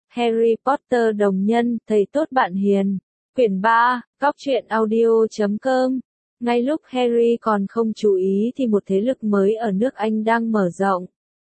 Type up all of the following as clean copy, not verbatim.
Harry Potter đồng nhân, thầy tốt bạn hiền. Quyển 3, Góc truyện audio.com. Ngay lúc Harry còn không chú ý thì một thế lực mới ở nước Anh đang mở rộng.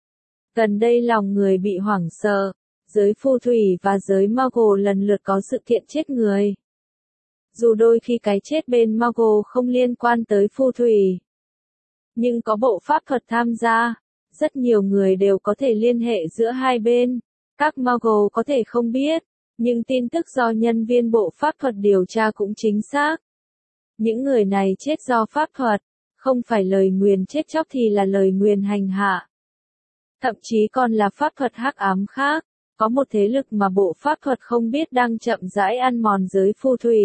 Gần đây lòng người bị hoảng sợ, giới phù thủy và giới Muggle lần lượt có sự kiện chết người. Dù đôi khi cái chết bên Muggle không liên quan tới phù thủy, nhưng có bộ pháp thuật tham gia, rất nhiều người đều có thể liên hệ giữa hai bên. Các Muggle có thể không biết, nhưng tin tức do nhân viên bộ pháp thuật điều tra cũng chính xác. Những người này chết do pháp thuật, không phải lời nguyền chết chóc thì là lời nguyền hành hạ. Thậm chí còn là pháp thuật hắc ám khác, có một thế lực mà bộ pháp thuật không biết đang chậm rãi ăn mòn giới phù thủy.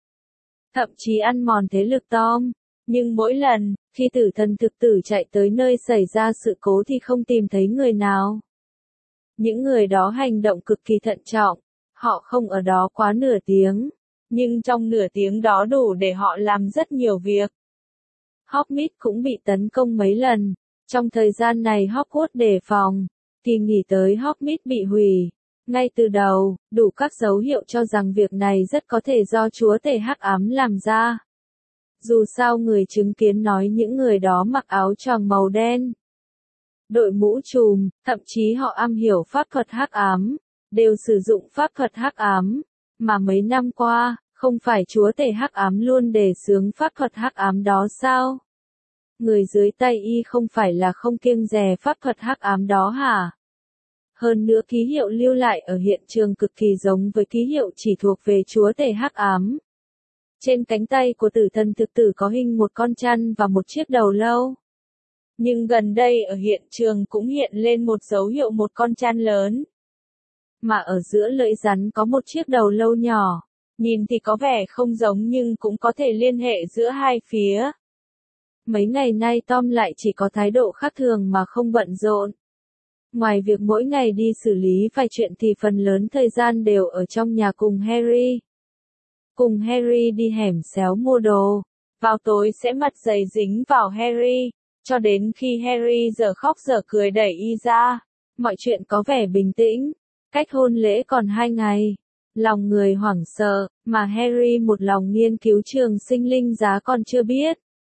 Thậm chí ăn mòn thế lực Tom, nhưng mỗi lần, khi tử thần thực tử chạy tới nơi xảy ra sự cố thì không tìm thấy người nào. Những người đó hành động cực kỳ thận trọng, họ không ở đó quá nửa tiếng, nhưng trong nửa tiếng đó đủ để họ làm rất nhiều việc. Hogsmeade cũng bị tấn công mấy lần, trong thời gian này Hogwarts đề phòng, kỳ nghỉ tới Hogsmeade bị hủy. Ngay từ đầu, đủ các dấu hiệu cho rằng việc này rất có thể do chúa tể hắc ám làm ra. Dù sao người chứng kiến nói những người đó mặc áo choàng màu đen, đội mũ trùm, thậm chí họ am hiểu pháp thuật hắc ám, đều sử dụng pháp thuật hắc ám, mà mấy năm qua, không phải chúa tể hắc ám luôn đề xướng pháp thuật hắc ám đó sao? Người dưới tay y không phải là không kiêng dè pháp thuật hắc ám đó hả? Hơn nữa ký hiệu lưu lại ở hiện trường cực kỳ giống với ký hiệu chỉ thuộc về chúa tể hắc ám. Trên cánh tay của tử thần thực tử có hình một con chăn và một chiếc đầu lâu. Nhưng gần đây ở hiện trường cũng hiện lên một dấu hiệu một con chăn lớn. Mà ở giữa lưỡi rắn có một chiếc đầu lâu nhỏ. Nhìn thì có vẻ không giống nhưng cũng có thể liên hệ giữa hai phía. Mấy ngày nay Tom lại chỉ có thái độ khác thường mà không bận rộn. Ngoài việc mỗi ngày đi xử lý vài chuyện thì phần lớn thời gian đều ở trong nhà cùng Harry. Cùng Harry đi hẻm xéo mua đồ. Vào tối sẽ mặt dày dính vào Harry, cho đến khi Harry giờ khóc giờ cười đẩy y ra. Mọi chuyện có vẻ bình tĩnh. Cách hôn lễ còn 2 ngày. Lòng người hoảng sợ, mà Harry một lòng nghiên cứu trường sinh linh giá còn chưa biết.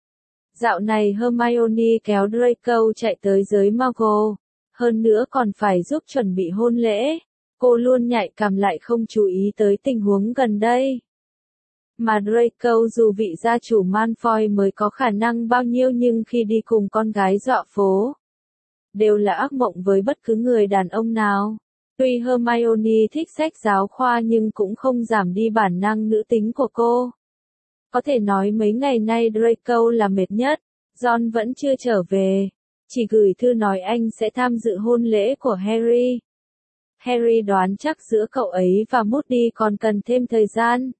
Dạo này Hermione kéo Draco chạy tới giới Muggle. Hơn nữa còn phải giúp chuẩn bị hôn lễ. Cô luôn nhạy cảm lại không chú ý tới tình huống gần đây. Mà Draco dù vị gia chủ Malfoy mới có khả năng bao nhiêu nhưng khi đi cùng con gái dọa phố, đều là ác mộng với bất cứ người đàn ông nào. Tuy Hermione thích sách giáo khoa nhưng cũng không giảm đi bản năng nữ tính của cô. Có thể nói mấy ngày nay Draco là mệt nhất, Ron vẫn chưa trở về. Chỉ gửi thư nói anh sẽ tham dự hôn lễ của Harry. Harry đoán chắc giữa cậu ấy và Moody còn cần thêm thời gian.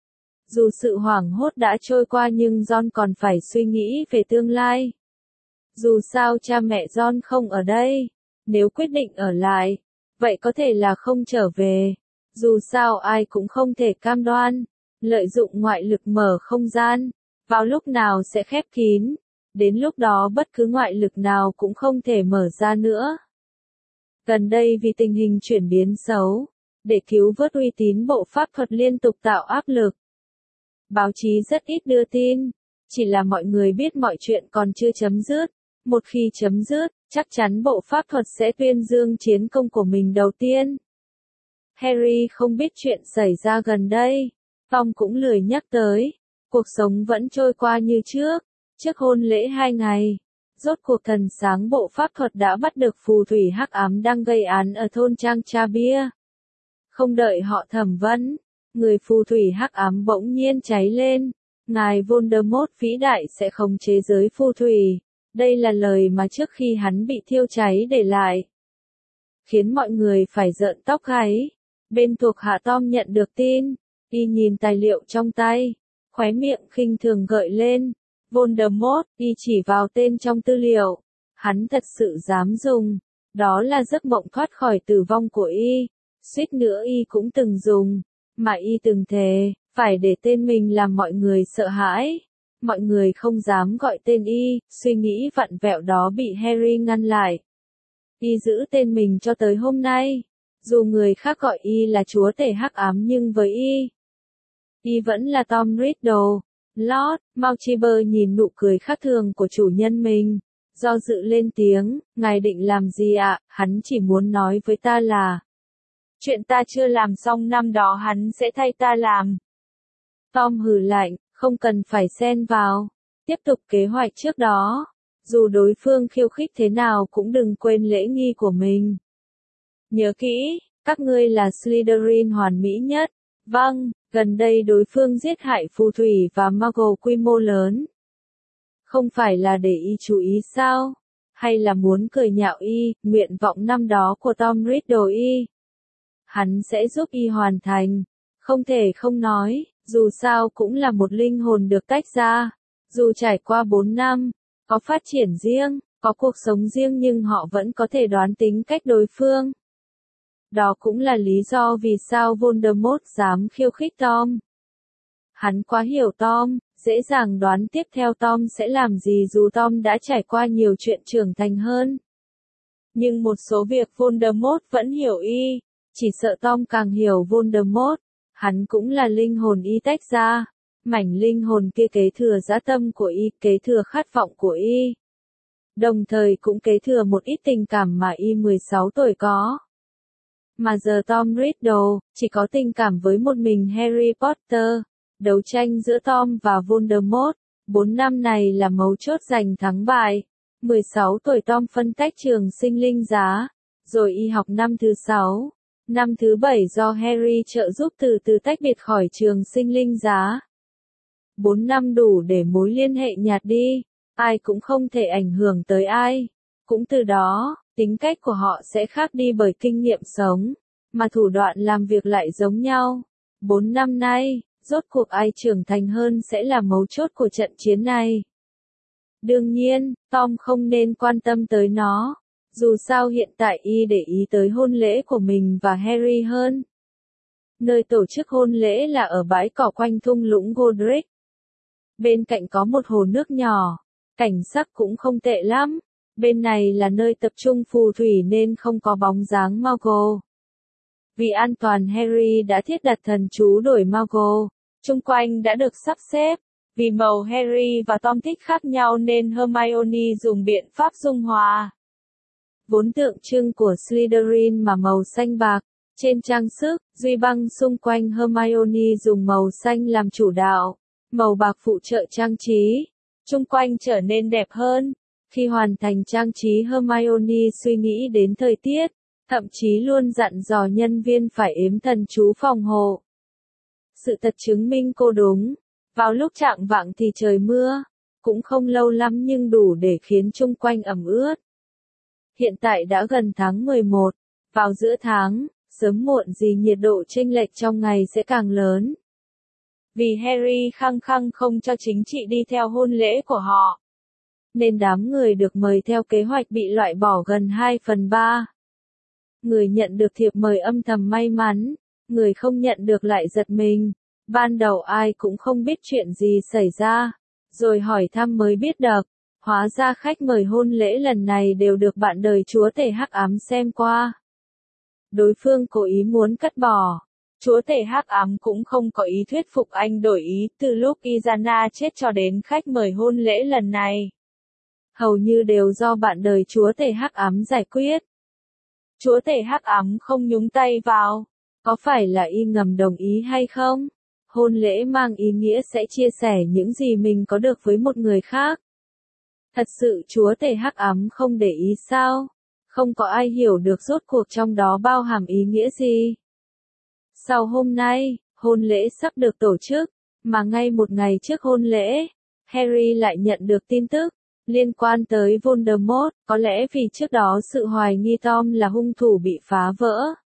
Dù sự hoảng hốt đã trôi qua nhưng Ron còn phải suy nghĩ về tương lai. Dù sao cha mẹ Ron không ở đây. Nếu quyết định ở lại, vậy có thể là không trở về. Dù sao ai cũng không thể cam đoan. Lợi dụng ngoại lực mở không gian. Vào lúc nào sẽ khép kín. Đến lúc đó bất cứ ngoại lực nào cũng không thể mở ra nữa. Gần đây vì tình hình chuyển biến xấu, để cứu vớt uy tín bộ pháp thuật liên tục tạo áp lực. Báo chí rất ít đưa tin, chỉ là mọi người biết mọi chuyện còn chưa chấm dứt. Một khi chấm dứt, chắc chắn bộ pháp thuật sẽ tuyên dương chiến công của mình đầu tiên. Harry không biết chuyện xảy ra gần đây, Tom cũng lười nhắc tới. Cuộc sống vẫn trôi qua như trước. Trước hôn lễ 2 ngày, rốt cuộc thần sáng bộ pháp thuật đã bắt được phù thủy hắc ám đang gây án ở thôn Trang Cha Bia. Không đợi họ thẩm vấn, người phù thủy hắc ám bỗng nhiên cháy lên. Ngài Voldemort vĩ đại sẽ khống chế giới phù thủy. Đây là lời mà trước khi hắn bị thiêu cháy để lại. Khiến mọi người phải rợn tóc gáy. Bên thuộc hạ Tom nhận được tin, y nhìn tài liệu trong tay, khóe miệng khinh thường gợi lên. Voldemort, y chỉ vào tên trong tư liệu. Hắn thật sự dám dùng. Đó là giấc mộng thoát khỏi tử vong của y. Suýt nữa y cũng từng dùng. Mà y từng thề, phải để tên mình làm mọi người sợ hãi. Mọi người không dám gọi tên y, suy nghĩ vặn vẹo đó bị Harry ngăn lại. Y giữ tên mình cho tới hôm nay. Dù người khác gọi y là chúa tể hắc ám nhưng với y vẫn là Tom Riddle. Lord Malchiber nhìn nụ cười khác thường của chủ nhân mình, do dự lên tiếng, ngài định làm gì ạ? Hắn chỉ muốn nói với ta là chuyện ta chưa làm xong năm đó hắn sẽ thay ta làm. Tom hừ lạnh, không cần phải xen vào. Tiếp tục kế hoạch trước đó. Dù đối phương khiêu khích thế nào cũng đừng quên lễ nghi của mình. Nhớ kỹ, các ngươi là Slytherin hoàn mỹ nhất. Vâng, gần đây đối phương giết hại phù thủy và Muggle quy mô lớn. Không phải là để y chú ý sao? Hay là muốn cười nhạo y, nguyện vọng năm đó của Tom Riddle y? Hắn sẽ giúp y hoàn thành. Không thể không nói, dù sao cũng là một linh hồn được tách ra. Dù trải qua 4 năm, có phát triển riêng, có cuộc sống riêng nhưng họ vẫn có thể đoán tính cách đối phương. Đó cũng là lý do vì sao Voldemort dám khiêu khích Tom. Hắn quá hiểu Tom, dễ dàng đoán tiếp theo Tom sẽ làm gì dù Tom đã trải qua nhiều chuyện trưởng thành hơn. Nhưng một số việc Voldemort vẫn hiểu y, chỉ sợ Tom càng hiểu Voldemort. Hắn cũng là linh hồn y tách ra. Mảnh linh hồn kia kế thừa dã tâm của y, kế thừa khát vọng của y. Đồng thời cũng kế thừa một ít tình cảm mà y 16 tuổi có. Mà giờ Tom Riddle chỉ có tình cảm với một mình Harry Potter. Đấu tranh giữa Tom và Voldemort, 4 năm này là mấu chốt giành thắng bại. 16 tuổi Tom phân tách trường sinh linh giá, rồi y học năm thứ 6. Năm thứ 7 do Harry trợ giúp từ từ tách biệt khỏi trường sinh linh giá. 4 năm đủ để mối liên hệ nhạt đi, ai cũng không thể ảnh hưởng tới ai. Cũng từ đó, tính cách của họ sẽ khác đi bởi kinh nghiệm sống, mà thủ đoạn làm việc lại giống nhau. 4 năm nay, rốt cuộc ai trưởng thành hơn sẽ là mấu chốt của trận chiến này. Đương nhiên, Tom không nên quan tâm tới nó. Dù sao hiện tại y để ý tới hôn lễ của mình và Harry hơn. Nơi tổ chức hôn lễ là ở bãi cỏ quanh thung lũng Godric. Bên cạnh có một hồ nước nhỏ, cảnh sắc cũng không tệ lắm. Bên này là nơi tập trung phù thủy nên không có bóng dáng Muggle. Vì an toàn Harry đã thiết đặt thần chú đổi Muggle. Chung quanh đã được sắp xếp. Vì màu Harry và Tom thích khác nhau nên Hermione dùng biện pháp dung hòa. Vốn tượng trưng của Slytherin mà màu xanh bạc. Trên trang sức, duy băng xung quanh Hermione dùng màu xanh làm chủ đạo. Màu bạc phụ trợ trang trí. Chung quanh trở nên đẹp hơn. Khi hoàn thành trang trí Hermione suy nghĩ đến thời tiết. Thậm chí luôn dặn dò nhân viên phải ếm thần chú phòng hộ. Sự thật chứng minh cô đúng. Vào lúc chạng vạng thì trời mưa. Cũng không lâu lắm nhưng đủ để khiến chung quanh ẩm ướt. Hiện tại đã gần tháng 11. Vào giữa tháng, sớm muộn gì nhiệt độ chênh lệch trong ngày sẽ càng lớn. Vì Harry khăng khăng không cho chính trị đi theo hôn lễ của họ. Nên đám người được mời theo kế hoạch bị loại bỏ gần 2/3. Người nhận được thiệp mời âm thầm may mắn, người không nhận được lại giật mình. Ban đầu ai cũng không biết chuyện gì xảy ra, rồi hỏi thăm mới biết được. Hóa ra khách mời hôn lễ lần này đều được bạn đời chúa tể hắc ám xem qua. Đối phương cố ý muốn cắt bỏ. Chúa tể hắc ám cũng không có ý thuyết phục anh đổi ý từ lúc Izana chết cho đến khách mời hôn lễ lần này. Hầu như đều do bạn đời chúa tể hắc ám giải quyết. Chúa tể hắc ám không nhúng tay vào. Có phải là y ngầm đồng ý hay không? Hôn lễ mang ý nghĩa sẽ chia sẻ những gì mình có được với một người khác. Thật sự chúa tể hắc ám không để ý sao? Không có ai hiểu được rốt cuộc trong đó bao hàm ý nghĩa gì. Sau hôm nay, hôn lễ sắp được tổ chức, mà ngay một ngày trước hôn lễ, Harry lại nhận được tin tức liên quan tới Voldemort, có lẽ vì trước đó sự hoài nghi Tom là hung thủ bị phá vỡ.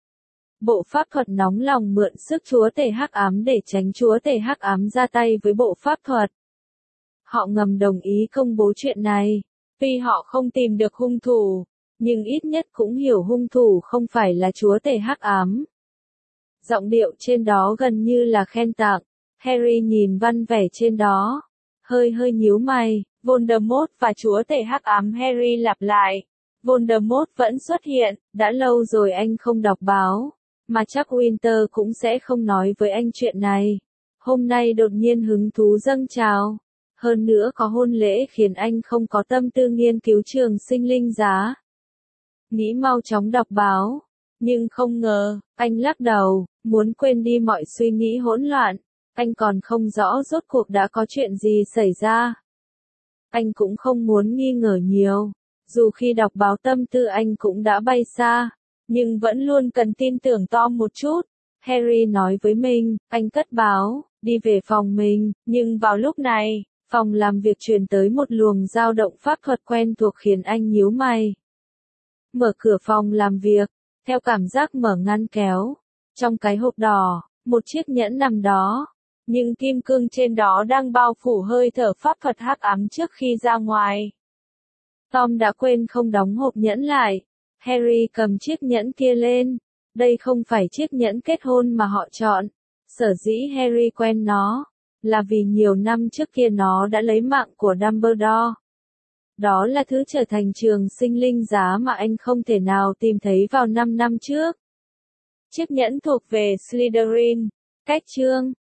Bộ pháp thuật nóng lòng mượn sức chúa tể hắc ám để tránh chúa tể hắc ám ra tay với bộ pháp thuật. Họ ngầm đồng ý công bố chuyện này. Tuy họ không tìm được hung thủ, nhưng ít nhất cũng hiểu hung thủ không phải là chúa tể hắc ám. Giọng điệu trên đó gần như là khen tặng. Harry nhìn văn vẻ trên đó, hơi nhíu mày. Voldemort và chúa tể hắc ám Harry lặp lại. Voldemort vẫn xuất hiện, đã lâu rồi anh không đọc báo, mà chắc Winter cũng sẽ không nói với anh chuyện này. Hôm nay đột nhiên hứng thú dâng trào. Hơn nữa có hôn lễ khiến anh không có tâm tư nghiên cứu trường sinh linh giá. Nghĩ mau chóng đọc báo. Nhưng không ngờ, anh lắc đầu, muốn quên đi mọi suy nghĩ hỗn loạn. Anh còn không rõ rốt cuộc đã có chuyện gì xảy ra. Anh cũng không muốn nghi ngờ nhiều. Dù khi đọc báo tâm tư anh cũng đã bay xa, nhưng vẫn luôn cần tin tưởng Tom một chút. Harry nói với mình, anh cất báo, đi về phòng mình, nhưng vào lúc này, phòng làm việc truyền tới một luồng dao động pháp thuật quen thuộc khiến anh nhíu mày. Mở cửa phòng làm việc, theo cảm giác mở ngăn kéo. Trong cái hộp đỏ, một chiếc nhẫn nằm đó. Nhưng kim cương trên đó đang bao phủ hơi thở pháp thuật hắc ám trước khi ra ngoài. Tom đã quên không đóng hộp nhẫn lại. Harry cầm chiếc nhẫn kia lên. Đây không phải chiếc nhẫn kết hôn mà họ chọn. Sở dĩ Harry quen nó, là vì nhiều năm trước kia nó đã lấy mạng của Dumbledore. Đó là thứ trở thành trường sinh linh giá mà anh không thể nào tìm thấy vào 5 năm trước. Chiếc nhẫn thuộc về Slytherin. Cách chương